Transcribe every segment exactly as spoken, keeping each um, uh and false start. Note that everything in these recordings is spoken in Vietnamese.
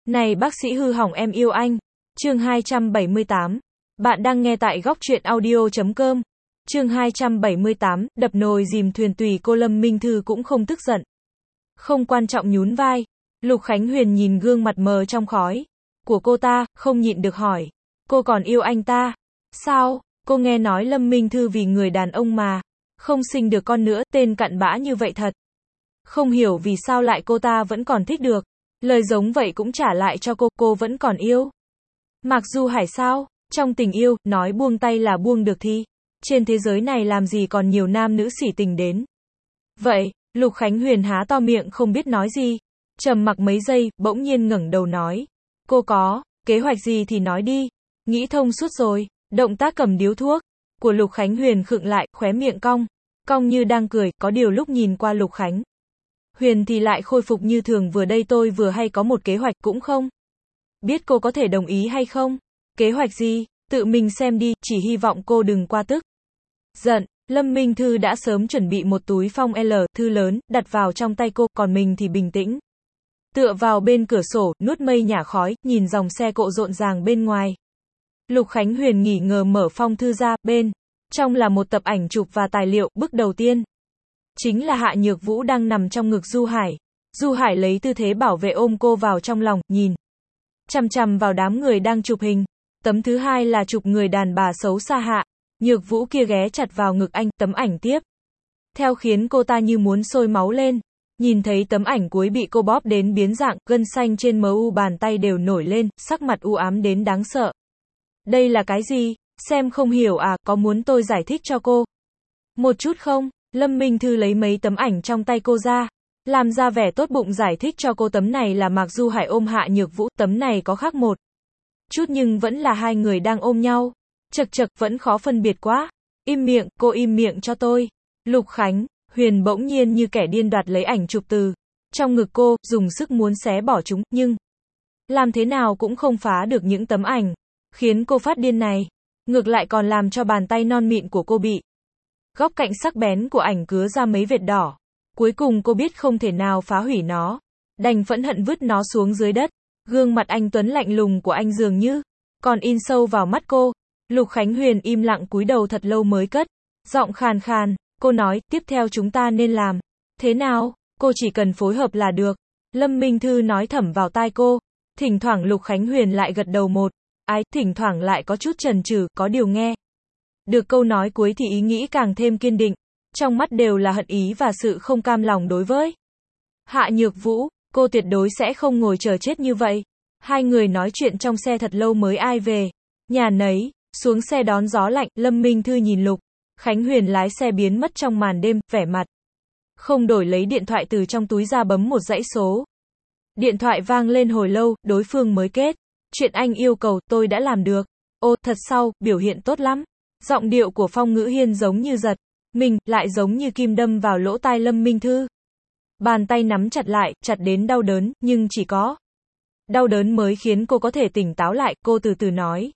Này bác sĩ hư hỏng em yêu anh. Chương hai trăm bảy mươi tám. Bạn đang nghe tại góc truyện audio.com. Chương hai trăm bảy mươi tám, đập nồi dìm thuyền tùy cô Lâm Minh Thư cũng không tức giận. Không quan trọng nhún vai. Lục Khánh Huyền nhìn gương mặt mờ trong khói của cô ta, không nhịn được hỏi. Cô còn yêu anh ta? Sao? Cô nghe nói Lâm Minh Thư vì người đàn ông mà không sinh được con nữa, tên cặn bã như vậy thật. Không hiểu vì sao lại cô ta vẫn còn thích được. Lời giống vậy cũng trả lại cho cô, cô vẫn còn yêu. Mạc Du Hải sao? Trong tình yêu, nói buông tay là buông được thì trên thế giới này làm gì còn nhiều nam nữ sỉ tình đến. Vậy, Lục Khánh Huyền há to miệng không biết nói gì. Trầm mặc mấy giây, bỗng nhiên ngẩng đầu nói. Cô có kế hoạch gì thì nói đi. Nghĩ thông suốt rồi. Động tác cầm điếu thuốc của Lục Khánh Huyền khựng lại, khóe miệng cong. Cong như đang cười, có điều lúc nhìn qua Lục Khánh Huyền thì lại khôi phục như thường. Vừa đây tôi vừa hay có một kế hoạch cũng không biết cô có thể đồng ý hay không. Kế hoạch gì? Tự mình xem đi, chỉ hy vọng cô đừng qua tức giận. Lâm Minh Thư đã sớm chuẩn bị một túi phong L thư lớn, đặt vào trong tay cô, còn mình thì bình tĩnh tựa vào bên cửa sổ, nuốt mây nhả khói, nhìn dòng xe cộ rộn ràng bên ngoài. Lục Khánh Huyền nghỉ ngờ mở phong thư ra, bên trong là một tập ảnh chụp và tài liệu. Bức đầu tiên chính là Hạ Nhược Vũ đang nằm trong ngực Du Hải. Du Hải lấy tư thế bảo vệ ôm cô vào trong lòng, nhìn chằm chằm vào đám người đang chụp hình. Tấm thứ hai là chụp người đàn bà xấu xa Hạ Nhược Vũ kia ghé chặt vào ngực anh. Tấm ảnh tiếp theo khiến cô ta như muốn sôi máu lên. Nhìn thấy tấm ảnh cuối bị cô bóp đến biến dạng, gân xanh trên mờ u bàn tay đều nổi lên, sắc mặt u ám đến đáng sợ. Đây là cái gì? Xem không hiểu à, có muốn tôi giải thích cho cô một chút không? Lâm Minh Thư lấy mấy tấm ảnh trong tay cô ra, làm ra vẻ tốt bụng giải thích cho cô. Tấm này là Mạc Du Hải ôm Hạ Nhược Vũ, tấm này có khác một chút nhưng vẫn là hai người đang ôm nhau. Chật chật, vẫn khó phân biệt quá. Im miệng, cô im miệng cho tôi. Lục Khánh Huyền bỗng nhiên như kẻ điên đoạt lấy ảnh chụp từ trong ngực cô, dùng sức muốn xé bỏ chúng, nhưng làm thế nào cũng không phá được những tấm ảnh, khiến cô phát điên này. Ngược lại còn làm cho bàn tay non mịn của cô bị góc cạnh sắc bén của ảnh cứa ra mấy vệt đỏ. Cuối cùng cô biết không thể nào phá hủy nó, đành phẫn hận vứt nó xuống dưới đất. Gương mặt anh tuấn lạnh lùng của anh dường như còn in sâu vào mắt cô. Lục Khánh Huyền im lặng cúi đầu thật lâu mới cất giọng khàn khàn. Cô nói, tiếp theo chúng ta nên làm thế nào? Cô chỉ cần phối hợp là được. Lâm Minh Thư nói thầm vào tai cô. Thỉnh thoảng Lục Khánh Huyền lại gật đầu một ái, thỉnh thoảng lại có chút chần chừ, có điều nghe được câu nói cuối thì ý nghĩ càng thêm kiên định. Trong mắt đều là hận ý và sự không cam lòng đối với Hạ Nhược Vũ. Cô tuyệt đối sẽ không ngồi chờ chết như vậy. Hai người nói chuyện trong xe thật lâu mới ai về nhà nấy. Xuống xe đón gió lạnh, Lâm Minh Thư nhìn Lục Khánh Huyền lái xe biến mất trong màn đêm, vẻ mặt không đổi, lấy điện thoại từ trong túi ra bấm một dãy số. Điện thoại vang lên hồi lâu, đối phương mới kết. Chuyện anh yêu cầu, tôi đã làm được. Ô, thật sao, biểu hiện tốt lắm. Giọng điệu của Phong Ngữ Hiên giống như giật mình, lại giống như kim đâm vào lỗ tai Lâm Minh Thư. Bàn tay nắm chặt lại, chặt đến đau đớn, nhưng chỉ có đau đớn mới khiến cô có thể tỉnh táo lại. Cô từ từ nói.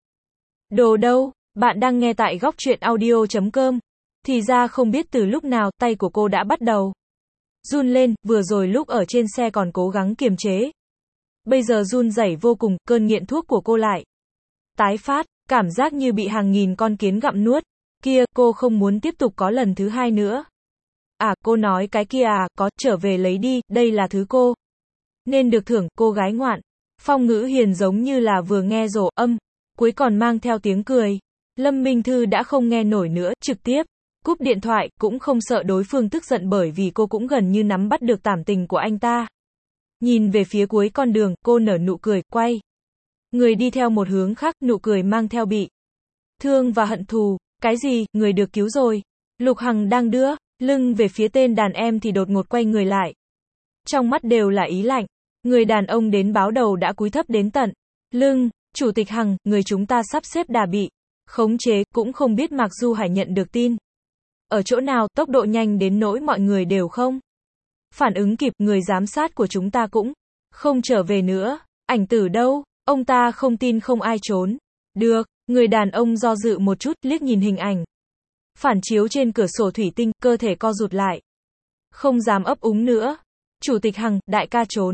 Đồ đâu? Bạn đang nghe tại góc truyện audio.com. Thì ra không biết từ lúc nào, tay của cô đã bắt đầu run lên, vừa rồi lúc ở trên xe còn cố gắng kiềm chế. Bây giờ run rẩy vô cùng, cơn nghiện thuốc của cô lại tái phát, cảm giác như bị hàng nghìn con kiến gặm nuốt. Kia, cô không muốn tiếp tục có lần thứ hai nữa. À, cô nói cái kia à, có, trở về lấy đi, đây là thứ cô nên được thưởng, cô gái ngoạn. Phong Ngữ Hiền giống như là vừa nghe rổ âm, cuối còn mang theo tiếng cười. Lâm Minh Thư đã không nghe nổi nữa, trực tiếp cúp điện thoại, cũng không sợ đối phương tức giận bởi vì cô cũng gần như nắm bắt được cảm tình của anh ta. Nhìn về phía cuối con đường, cô nở nụ cười, quay người đi theo một hướng khác, nụ cười mang theo bị thương và hận thù. Cái gì, người được cứu rồi. Lục Hằng đang đưa lưng về phía tên đàn em thì đột ngột quay người lại. Trong mắt đều là ý lạnh. Người đàn ông đến báo đầu đã cúi thấp đến tận lưng. Chủ tịch Hằng, người chúng ta sắp xếp đã bị khống chế, cũng không biết Mạc Du Hải nhận được tin ở chỗ nào, tốc độ nhanh đến nỗi mọi người đều không phản ứng kịp. Người giám sát của chúng ta cũng không trở về nữa. Ảnh tử đâu? Ông ta không tin không ai trốn được. Người đàn ông do dự một chút, liếc nhìn hình ảnh phản chiếu trên cửa sổ thủy tinh, cơ thể co rụt lại, không dám ấp úng nữa. Chủ tịch Hằng, đại ca trốn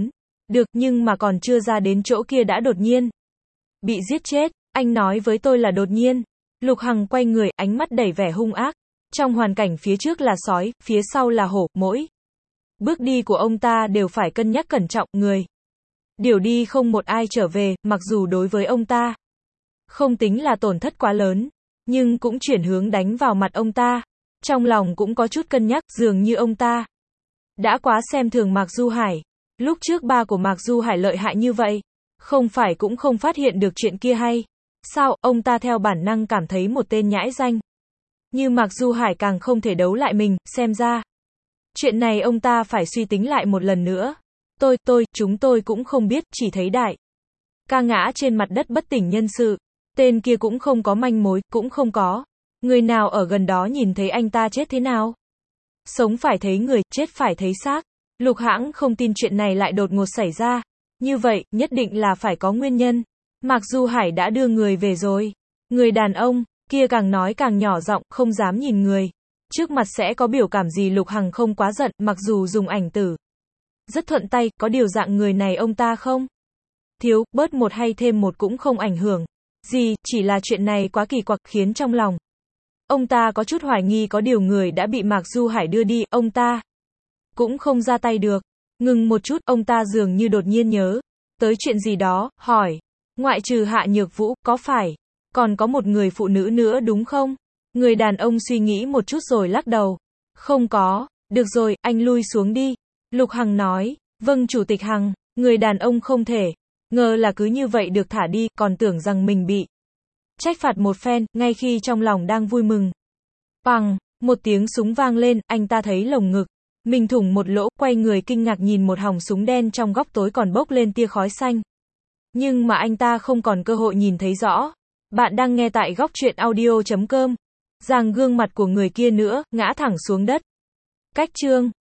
Được, nhưng mà còn chưa ra đến chỗ kia đã đột nhiên bị giết chết. Anh nói với tôi là đột nhiên. Lục Hằng quay người, ánh mắt đầy vẻ hung ác. Trong hoàn cảnh phía trước là sói, phía sau là hổ, mỗi bước đi của ông ta đều phải cân nhắc cẩn trọng, người điều đi không một ai trở về, mặc dù đối với ông ta không tính là tổn thất quá lớn, nhưng cũng chuyển hướng đánh vào mặt ông ta. Trong lòng cũng có chút cân nhắc, dường như ông ta đã quá xem thường Mạc Du Hải. Lúc trước ba của Mạc Du Hải lợi hại như vậy, không phải cũng không phát hiện được chuyện kia hay sao? Ông ta theo bản năng cảm thấy một tên nhãi danh như Mạc Du Hải càng không thể đấu lại mình, xem ra chuyện này ông ta phải suy tính lại một lần nữa. Tôi, tôi, chúng tôi cũng không biết, chỉ thấy đại ca ngã trên mặt đất bất tỉnh nhân sự. Tên kia cũng không có manh mối, cũng không có người nào ở gần đó nhìn thấy anh ta chết thế nào. Sống phải thấy người, chết phải thấy xác. Lục Hãng không tin chuyện này lại đột ngột xảy ra. Như vậy, nhất định là phải có nguyên nhân. Mạc Du Hải đã đưa người về rồi. Người đàn ông kia càng nói càng nhỏ giọng, không dám nhìn người trước mặt sẽ có biểu cảm gì. Lục Hằng không quá giận, mặc dù dùng ảnh tử rất thuận tay, có điều dạng người này ông ta không thiếu, bớt một hay thêm một cũng không ảnh hưởng gì, chỉ là chuyện này quá kỳ quặc, khiến trong lòng ông ta có chút hoài nghi. Có điều người đã bị Mạc Du Hải đưa đi, ông ta cũng không ra tay được. Ngừng một chút, ông ta dường như đột nhiên nhớ tới chuyện gì đó, hỏi, ngoại trừ Hạ Nhược Vũ, có phải còn có một người phụ nữ nữa đúng không? Người đàn ông suy nghĩ một chút rồi lắc đầu. Không có. Được rồi, anh lui xuống đi. Lục Hằng nói. Vâng Chủ tịch Hằng. Người đàn ông không thể ngờ là cứ như vậy được thả đi, còn tưởng rằng mình bị trách phạt một phen, ngay khi trong lòng đang vui mừng. Pằng, một tiếng súng vang lên, anh ta thấy lồng ngực mình thủng một lỗ, quay người kinh ngạc nhìn một họng súng đen trong góc tối còn bốc lên tia khói xanh. Nhưng mà anh ta không còn cơ hội nhìn thấy rõ. Bạn đang nghe tại góc truyện audio chấm com. Giang gương mặt của người kia nữa, ngã thẳng xuống đất. Cách chương